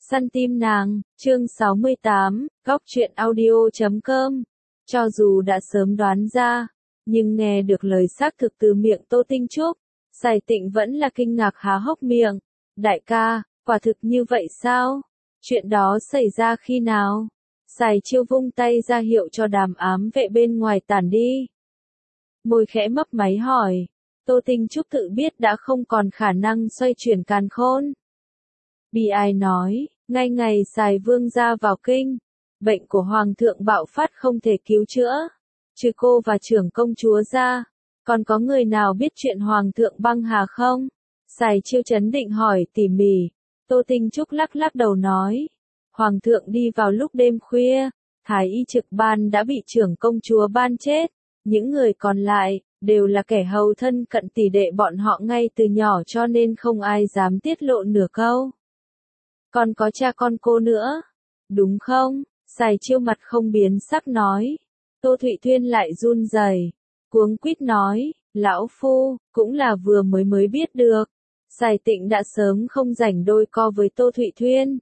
Săn tim nàng, chương 68, góc truyện audio.com. Cho dù đã sớm đoán ra, nhưng nghe được lời xác thực từ miệng Tô Tinh Trúc, Sài Tịnh vẫn là kinh ngạc há hốc miệng. Đại ca, quả thực như vậy sao? Chuyện đó xảy ra khi nào? Sài Chiêu vung tay ra hiệu cho đám ám vệ bên ngoài tản đi. Môi khẽ mấp máy hỏi, Tô Tinh Trúc tự biết đã không còn khả năng xoay chuyển càn khôn. Bi ai nói, ngay ngày Sài Vương ra vào kinh, bệnh của Hoàng thượng bạo phát không thể cứu chữa. Trừ cô và trưởng công chúa ra, còn có người nào biết chuyện Hoàng thượng băng hà không? Sài Chiêu trấn định hỏi tỉ mỉ. Tô Tinh Trúc lắc lắc đầu nói, Hoàng thượng đi vào lúc đêm khuya, Thái y trực ban đã bị trưởng công chúa ban chết. Những người còn lại, đều là kẻ hầu thân cận tỷ đệ bọn họ ngay từ nhỏ cho nên không ai dám tiết lộ nửa câu. Còn có cha con cô nữa, đúng không? Sài Chiêu mặt không biến sắc nói. Tô Thụy Thuyên lại run rẩy, cuống quýt nói, lão phu, cũng là vừa mới biết được. Sài Tịnh đã sớm không rảnh đôi co với Tô Thụy Thuyên.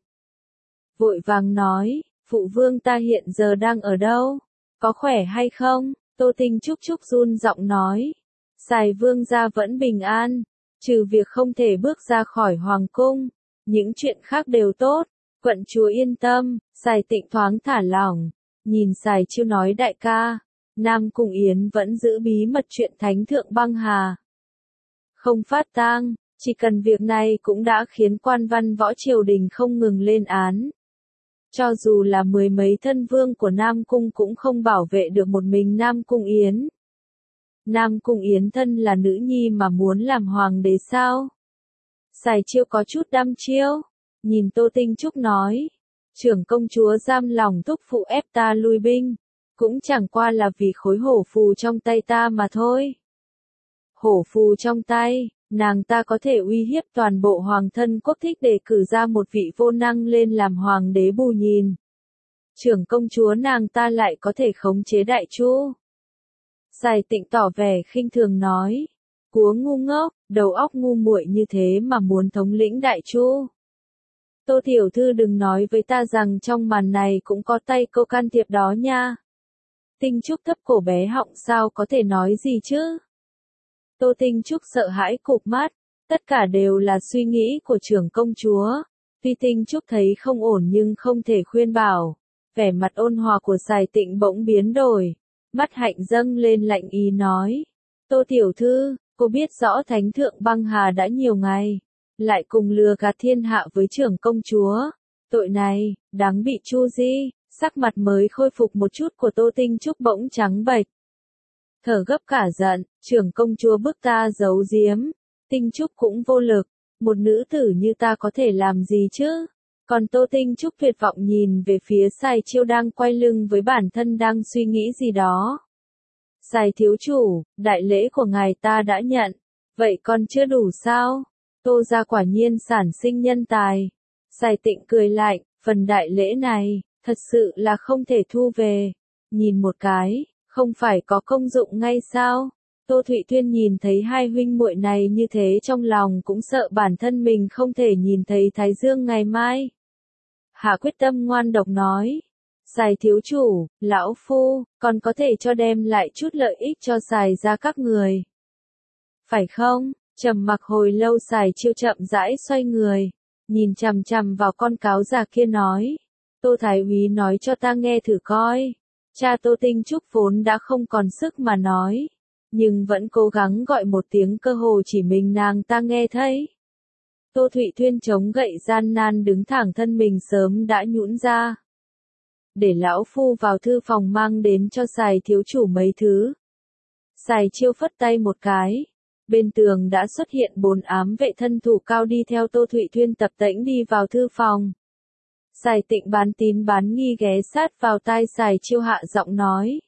Vội vàng nói, phụ vương ta hiện giờ đang ở đâu? Có khỏe hay không? Tô Tinh Trúc run giọng nói. Sài Vương gia vẫn bình an, trừ việc không thể bước ra khỏi hoàng cung. Những chuyện khác đều tốt, quận chúa yên tâm. Sài Tịnh thoáng thả lỏng, nhìn Sài Chiêu nói đại ca, Nam Cung Yến vẫn giữ bí mật chuyện thánh thượng băng hà. Không phát tang, chỉ cần việc này cũng đã khiến quan văn võ triều đình không ngừng lên án. Cho dù là mười mấy thân vương của Nam Cung cũng không bảo vệ được một mình Nam Cung Yến. Nam Cung Yến thân là nữ nhi mà muốn làm hoàng đế sao? Sài Chiêu có chút đăm chiêu, nhìn Tô Tinh Trúc nói, trưởng công chúa giam lòng thúc phụ ép ta lui binh, cũng chẳng qua là vì khối hổ phù trong tay ta mà thôi. Hổ phù trong tay, nàng ta có thể uy hiếp toàn bộ hoàng thân quốc thích để cử ra một vị vô năng lên làm hoàng đế bù nhìn. Trưởng công chúa nàng ta lại có thể khống chế Đại Chu. Sài Tịnh tỏ vẻ khinh thường nói, cúa ngu ngốc, đầu óc ngu muội như thế mà muốn thống lĩnh Đại Chu. Tô tiểu thư đừng nói với ta rằng trong màn này cũng có tay cô can thiệp đó nha. Tinh Trúc thấp cổ bé họng sao có thể nói gì chứ? Tô Tinh Trúc sợ hãi cụp mắt, tất cả đều là suy nghĩ của trưởng công chúa. Tuy Tinh Trúc thấy không ổn nhưng không thể khuyên bảo. Vẻ mặt ôn hòa của Sài Tịnh bỗng biến đổi, mắt hạnh dâng lên lạnh ý nói. Tô tiểu thư, cô biết rõ thánh thượng băng hà đã nhiều ngày, lại cùng lừa gạt thiên hạ với trưởng công chúa. Tội này, đáng bị chu di. Sắc mặt mới khôi phục một chút của Tô Tinh Trúc bỗng trắng bệch. Thở gấp cả giận, trưởng công chúa bức ta giấu giếm. Tinh Trúc cũng vô lực, một nữ tử như ta có thể làm gì chứ? Còn Tô Tinh Trúc tuyệt vọng nhìn về phía Sài Chiêu đang quay lưng với bản thân đang suy nghĩ gì đó. Sài thiếu chủ, đại lễ của ngài ta đã nhận, vậy còn chưa đủ sao? Tô gia quả nhiên sản sinh nhân tài. Sài Tịnh cười lạnh, phần đại lễ này, thật sự là không thể thu về. Nhìn một cái, không phải có công dụng ngay sao? Tô Thụy Thuyên nhìn thấy hai huynh muội này như thế trong lòng cũng sợ bản thân mình không thể nhìn thấy Thái Dương ngày mai. Hạ quyết tâm ngoan độc nói, Sài thiếu chủ, lão phu, còn có thể cho đem lại chút lợi ích cho Sài gia các người. Phải không? Trầm mặc hồi lâu Sài Chiêu chậm rãi xoay người, nhìn chằm chằm vào con cáo già kia nói, Tô Thái úy nói cho ta nghe thử coi. Cha Tô Tinh Trúc vốn đã không còn sức mà nói, nhưng vẫn cố gắng gọi một tiếng cơ hồ chỉ mình nàng ta nghe thấy. Tô Thụy Thuyên chống gậy gian nan đứng thẳng thân mình sớm đã nhũn ra. Để lão phu vào thư phòng mang đến cho Sài thiếu chủ mấy thứ. Sài Chiêu phất tay một cái. Bên tường đã xuất hiện 4 ám vệ thân thủ cao đi theo Tô Thụy Thuyên tập tễnh đi vào thư phòng. Sài Tịnh bán tín bán nghi ghé sát vào tai Sài Chiêu hạ giọng nói.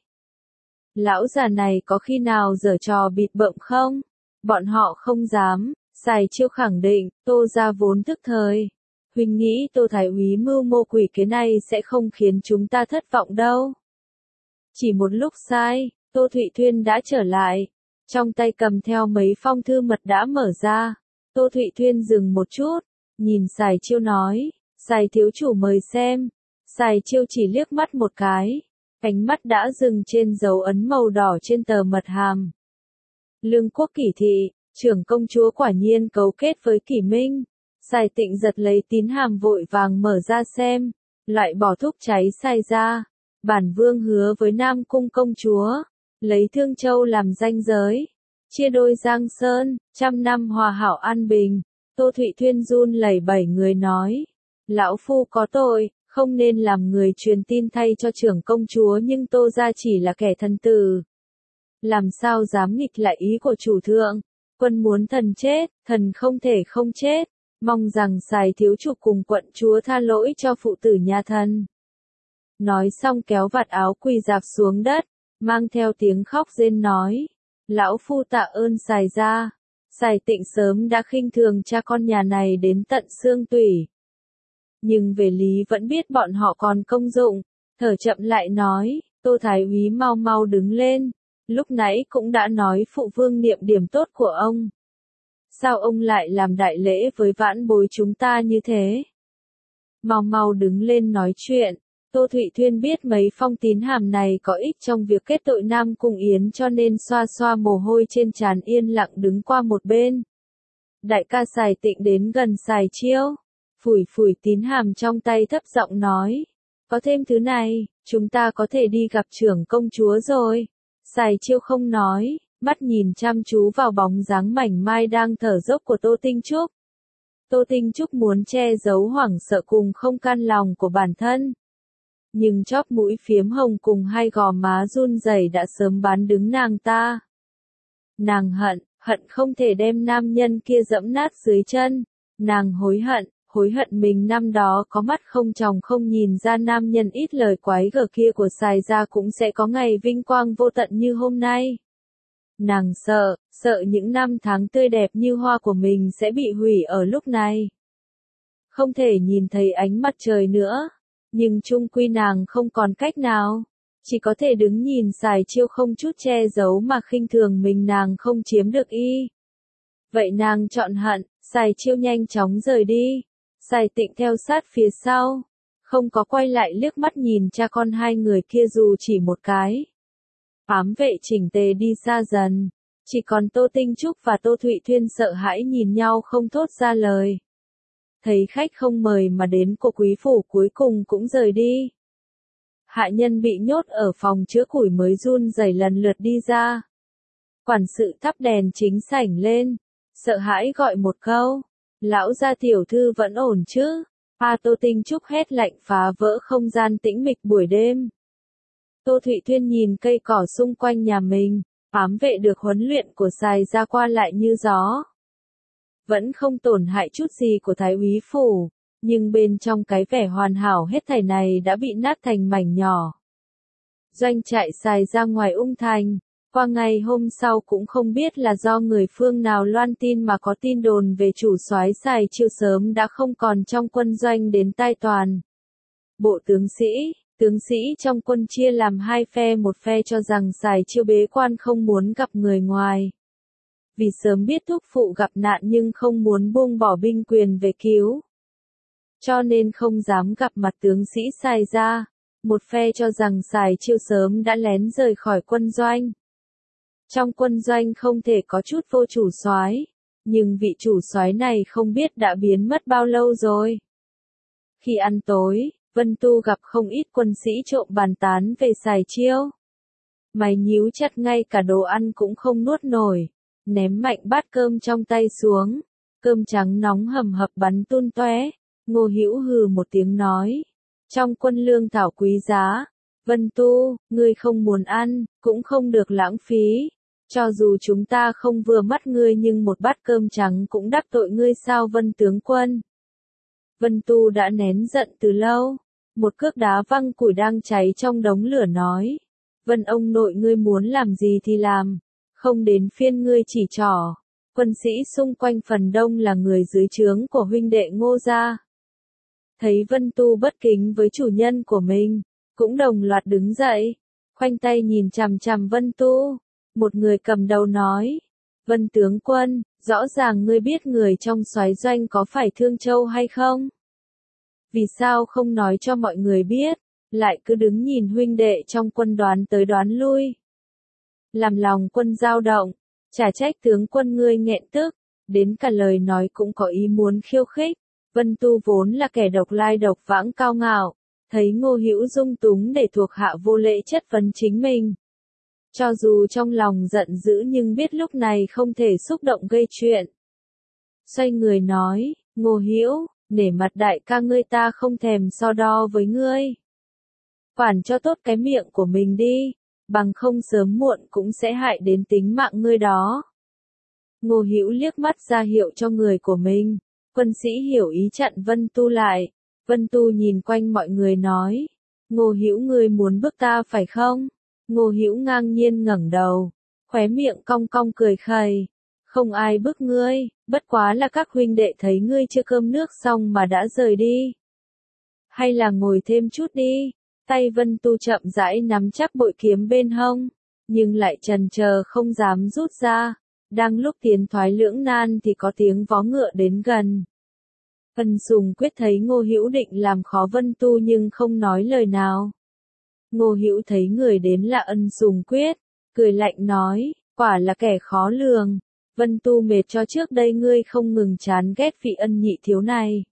Lão già này có khi nào giở trò bịt bợm không? Bọn họ không dám. Sài Chiêu khẳng định, Tô gia vốn thức thời. Huynh nghĩ Tô Thái úy mưu mô quỷ kế này sẽ không khiến chúng ta thất vọng đâu. Chỉ một lúc sai, Tô Thụy Thuyên đã trở lại. Trong tay cầm theo mấy phong thư mật đã mở ra. Tô Thụy Thuyên dừng một chút, nhìn Sài Chiêu nói, Sài thiếu chủ mời xem. Sài Chiêu chỉ liếc mắt một cái, ánh mắt đã dừng trên dấu ấn màu đỏ trên tờ mật hàm. Lương quốc Kỷ thị, trưởng công chúa quả nhiên cấu kết với Kỷ Minh. Sài Tịnh giật lấy tín hàm vội vàng mở ra xem, loại bỏ thuốc cháy Sài ra. Bản vương hứa với Nam Cung công chúa, lấy Thương Châu làm ranh giới, chia đôi Giang Sơn, 100 năm hòa hảo an bình. Tô Thụy Thuyên run lẩy bẩy người nói, lão phu có tội, không nên làm người truyền tin thay cho trưởng công chúa, nhưng Tô gia chỉ là kẻ thân tử, làm sao dám nghịch lại ý của chủ thượng. Quân muốn thần chết, thần không thể không chết, mong rằng Sài thiếu chủ cùng quận chúa tha lỗi cho phụ tử nhà thần. Nói xong kéo vạt áo quỳ rạp xuống đất, mang theo tiếng khóc rên nói, lão phu tạ ơn Sài gia. Sài Tịnh sớm đã khinh thường cha con nhà này đến tận xương tủy, nhưng về lý vẫn biết bọn họ còn công dụng, thở chậm lại nói, Tô Thái úy mau mau đứng lên, lúc nãy cũng đã nói phụ vương niệm điểm tốt của ông. Sao ông lại làm đại lễ với vãn bối chúng ta như thế? Mau mau đứng lên nói chuyện. Tô Thụy Thuyên biết mấy phong tín hàm này có ích trong việc kết tội Nam Cung Yến, cho nên xoa xoa mồ hôi trên trán yên lặng đứng qua một bên. Đại ca Sài Tịnh đến gần Sài Chiêu, phủi phủi tín hàm trong tay thấp giọng nói, có thêm thứ này, chúng ta có thể đi gặp trưởng công chúa rồi. Sài Chiêu không nói, mắt nhìn chăm chú vào bóng dáng mảnh mai đang thở dốc của Tô Tinh Trúc. Tô Tinh Trúc muốn che giấu hoảng sợ cùng không can lòng của bản thân, nhưng chóp mũi phiếm hồng cùng hai gò má run rẩy đã sớm bán đứng nàng ta. Nàng hận không thể đem nam nhân kia dẫm nát dưới chân. Nàng hối hận mình năm đó có mắt không tròng không nhìn ra nam nhân ít lời quái gở kia của Sài gia cũng sẽ có ngày vinh quang vô tận như hôm nay. Nàng sợ những năm tháng tươi đẹp như hoa của mình sẽ bị hủy ở lúc này. Không thể nhìn thấy ánh mặt trời nữa, nhưng chung quy nàng không còn cách nào, chỉ có thể đứng nhìn Sài Chiêu không chút che giấu mà khinh thường mình, nàng không chiếm được y. Vậy nàng chọn hận. Sài Chiêu nhanh chóng rời đi. Sài Tịnh theo sát phía sau, không có quay lại liếc mắt nhìn cha con hai người kia dù chỉ một cái. Ám vệ chỉnh tề đi xa dần, chỉ còn Tô Tinh Trúc và Tô Thụy Thuyên sợ hãi nhìn nhau không thốt ra lời. Thấy khách không mời mà đến của quý phủ cuối cùng cũng rời đi. Hạ nhân bị nhốt ở phòng chứa củi mới run rẩy lần lượt đi ra. Quản sự thắp đèn chính sảnh lên, sợ hãi gọi một câu, lão gia tiểu thư vẫn ổn chứ? Tô Tinh Trúc hét lạnh phá vỡ không gian tĩnh mịch buổi đêm. Tô Thụy Thuyên nhìn cây cỏ xung quanh nhà mình, ám vệ được huấn luyện của Sài gia qua lại như gió. Vẫn không tổn hại chút gì của Thái úy phủ, nhưng bên trong cái vẻ hoàn hảo hết thảy này đã bị nát thành mảnh nhỏ. Doanh trại Sài ra ngoài Ung Thành, qua ngày hôm sau cũng không biết là do người phương nào loan tin mà có tin đồn về chủ soái Sài Chiêu sớm đã không còn trong quân doanh đến tai toàn. Bộ tướng sĩ trong quân chia làm hai phe, một phe cho rằng Sài Chiêu bế quan không muốn gặp người ngoài. Vì sớm biết thúc phụ gặp nạn nhưng không muốn buông bỏ binh quyền về cứu, cho nên không dám gặp mặt tướng sĩ Sài gia. Một phe cho rằng Sài Chiêu sớm đã lén rời khỏi quân doanh. Trong quân doanh không thể có chút vô chủ soái, nhưng vị chủ soái này không biết đã biến mất bao lâu rồi. Khi ăn tối, Vân Tu gặp không ít quân sĩ trộm bàn tán về Sài Chiêu. Mày nhíu chặt, ngay cả đồ ăn cũng không nuốt nổi, ném mạnh bát cơm trong tay xuống, cơm trắng nóng hầm hập bắn tung tóe. Ngô Hữu hừ một tiếng nói, trong quân lương thảo quý giá, Vân Tu, ngươi không muốn ăn, cũng không được lãng phí. Cho dù chúng ta không vừa mắt ngươi nhưng một bát cơm trắng cũng đắc tội ngươi sao Vân tướng quân? Vân Tu đã nén giận từ lâu, một cước đá văng củi đang cháy trong đống lửa nói, Vân ông nội, ngươi muốn làm gì thì làm, không đến phiên ngươi chỉ trỏ. Quân sĩ xung quanh phần đông là người dưới trướng của huynh đệ Ngô gia. Thấy Vân Tu bất kính với chủ nhân của mình, cũng đồng loạt đứng dậy, khoanh tay nhìn chằm chằm Vân Tu. Một người cầm đầu nói, Vân tướng quân, rõ ràng ngươi biết người trong soái doanh có phải Thương Châu hay không? Vì sao không nói cho mọi người biết, lại cứ đứng nhìn huynh đệ trong quân đoán tới đoán lui. Làm lòng quân dao động, chả trách tướng quân ngươi nghẹn tức, đến cả lời nói cũng có ý muốn khiêu khích. Vân Tu vốn là kẻ độc lai độc vãng cao ngạo, thấy Ngô Hữu dung túng để thuộc hạ vô lễ chất vấn chính mình. Cho dù trong lòng giận dữ nhưng biết lúc này không thể xúc động gây chuyện. Xoay người nói, Ngô Hữu, nể mặt đại ca ngươi ta không thèm so đo với ngươi. Quản cho tốt cái miệng của mình đi, bằng không sớm muộn cũng sẽ hại đến tính mạng ngươi đó. Ngô Hữu liếc mắt ra hiệu cho người của mình, quân sĩ hiểu ý chặn Vân Tu lại. Vân Tu nhìn quanh mọi người nói, Ngô Hữu ngươi muốn bức ta phải không? Ngô Hữu ngang nhiên ngẩng đầu, khóe miệng cong cong cười khẩy, không ai bức ngươi, bất quá là các huynh đệ thấy ngươi chưa cơm nước xong mà đã rời đi. Hay là ngồi thêm chút đi, tay Vân Tu chậm rãi nắm chắc bội kiếm bên hông, nhưng lại chần chờ không dám rút ra. Đang lúc tiến thoái lưỡng nan thì có tiếng vó ngựa đến gần. Ân Sùng Quyết thấy Ngô Hữu định làm khó Vân Tu nhưng không nói lời nào. Ngô Hữu thấy người đến là Ân Sùng Quyết, cười lạnh nói, quả là kẻ khó lường. Vân Tu mệt cho trước đây ngươi không ngừng chán ghét vị Ân nhị thiếu này.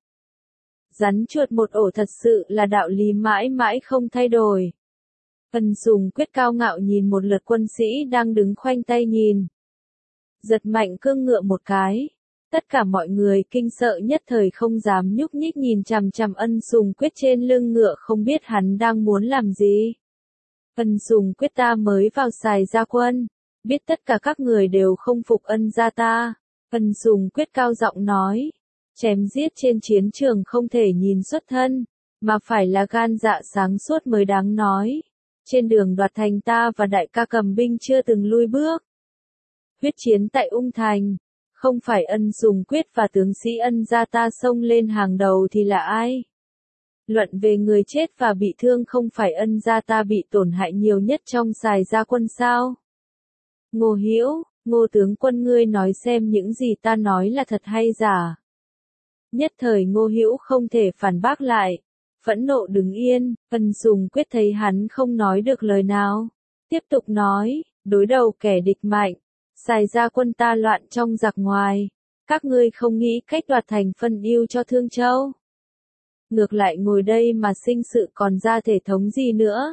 Rắn chuột một ổ thật sự là đạo lý mãi mãi không thay đổi. Ân Sùng Quyết cao ngạo nhìn một lượt quân sĩ đang đứng khoanh tay nhìn. Giật mạnh cương ngựa một cái. Tất cả mọi người kinh sợ nhất thời không dám nhúc nhích nhìn chằm chằm Ân Sùng Quyết trên lưng ngựa không biết hắn đang muốn làm gì. Ân Sùng Quyết ta mới vào Sài Gia Quân, biết tất cả các người đều không phục Ân gia ta. Ân Sùng Quyết cao giọng nói, chém giết trên chiến trường không thể nhìn xuất thân, mà phải là gan dạ sáng suốt mới đáng nói. Trên đường đoạt thành ta và đại ca cầm binh chưa từng lui bước. Huyết chiến tại Ung Thành, không phải Ân Sùng Quyết và tướng sĩ Ân gia ta xông lên hàng đầu thì là ai? Luận về người chết và bị thương không phải Ân gia ta bị tổn hại nhiều nhất trong Sài Gia Quân sao? Ngô Hữu, Ngô tướng quân ngươi nói xem những gì ta nói là thật hay giả? Nhất thời Ngô Hữu không thể phản bác lại, phẫn nộ đứng yên. Ân Sùng Quyết thấy hắn không nói được lời nào, tiếp tục nói, đối đầu kẻ địch mạnh. Sài Gia Quân ta loạn trong giặc ngoài, các ngươi không nghĩ cách đoạt thành phân ưu cho Thương Châu. Ngược lại ngồi đây mà sinh sự còn ra thể thống gì nữa.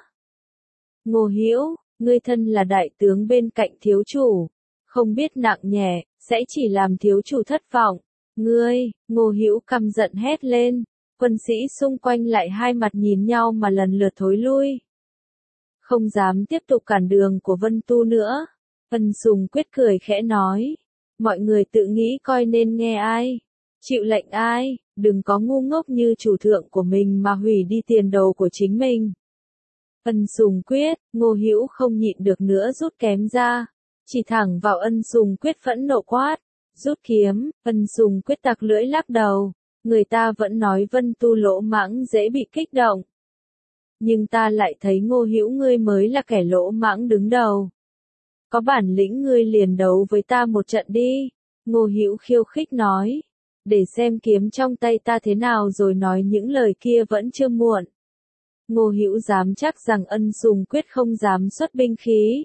Ngô Hữu, ngươi thân là đại tướng bên cạnh thiếu chủ, không biết nặng nhẹ, sẽ chỉ làm thiếu chủ thất vọng. Ngươi, Ngô Hữu căm giận hét lên, quân sĩ xung quanh lại hai mặt nhìn nhau mà lần lượt thối lui. Không dám tiếp tục cản đường của Vân Tu nữa. Ân Sùng Quyết cười khẽ nói, mọi người tự nghĩ coi nên nghe ai, chịu lệnh ai, đừng có ngu ngốc như chủ thượng của mình mà hủy đi tiền đồ của chính mình. Ân Sùng Quyết, Ngô Hữu không nhịn được nữa rút kém ra, chỉ thẳng vào Ân Sùng Quyết phẫn nộ quát, rút kiếm. Ân Sùng Quyết tặc lưỡi lắc đầu, người ta vẫn nói Vân Tu lỗ mãng dễ bị kích động. Nhưng ta lại thấy Ngô Hữu ngươi mới là kẻ lỗ mãng đứng đầu. Có bản lĩnh ngươi liền đấu với ta một trận đi. Ngô Hữu khiêu khích nói, để xem kiếm trong tay ta thế nào rồi nói những lời kia vẫn chưa muộn. Ngô Hữu dám chắc rằng Ân Sùng Quyết không dám xuất binh khí.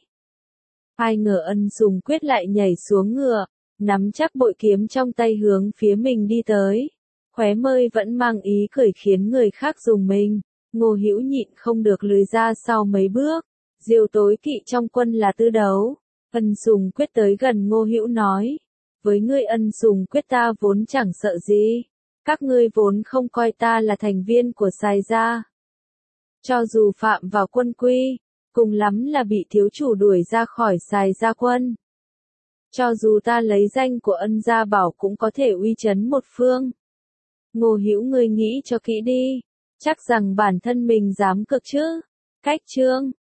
Ai ngờ Ân Sùng Quyết lại nhảy xuống ngựa, nắm chắc bội kiếm trong tay hướng phía mình đi tới. Khóe môi vẫn mang ý cười khiến người khác rùng mình. Ngô Hữu nhịn không được lùi ra sau mấy bước. Diều tối kỵ trong quân là tư đấu. Ân Sùng Quyết tới gần Ngô Hữu nói, với ngươi Ân Sùng Quyết ta vốn chẳng sợ gì, các ngươi vốn không coi ta là thành viên của Sài Gia. Cho dù phạm vào quân quy, cùng lắm là bị thiếu chủ đuổi ra khỏi Sài Gia Quân. Cho dù ta lấy danh của Ân gia bảo cũng có thể uy chấn một phương. Ngô Hữu ngươi nghĩ cho kỹ đi, chắc rằng bản thân mình dám cực chứ. Cách chương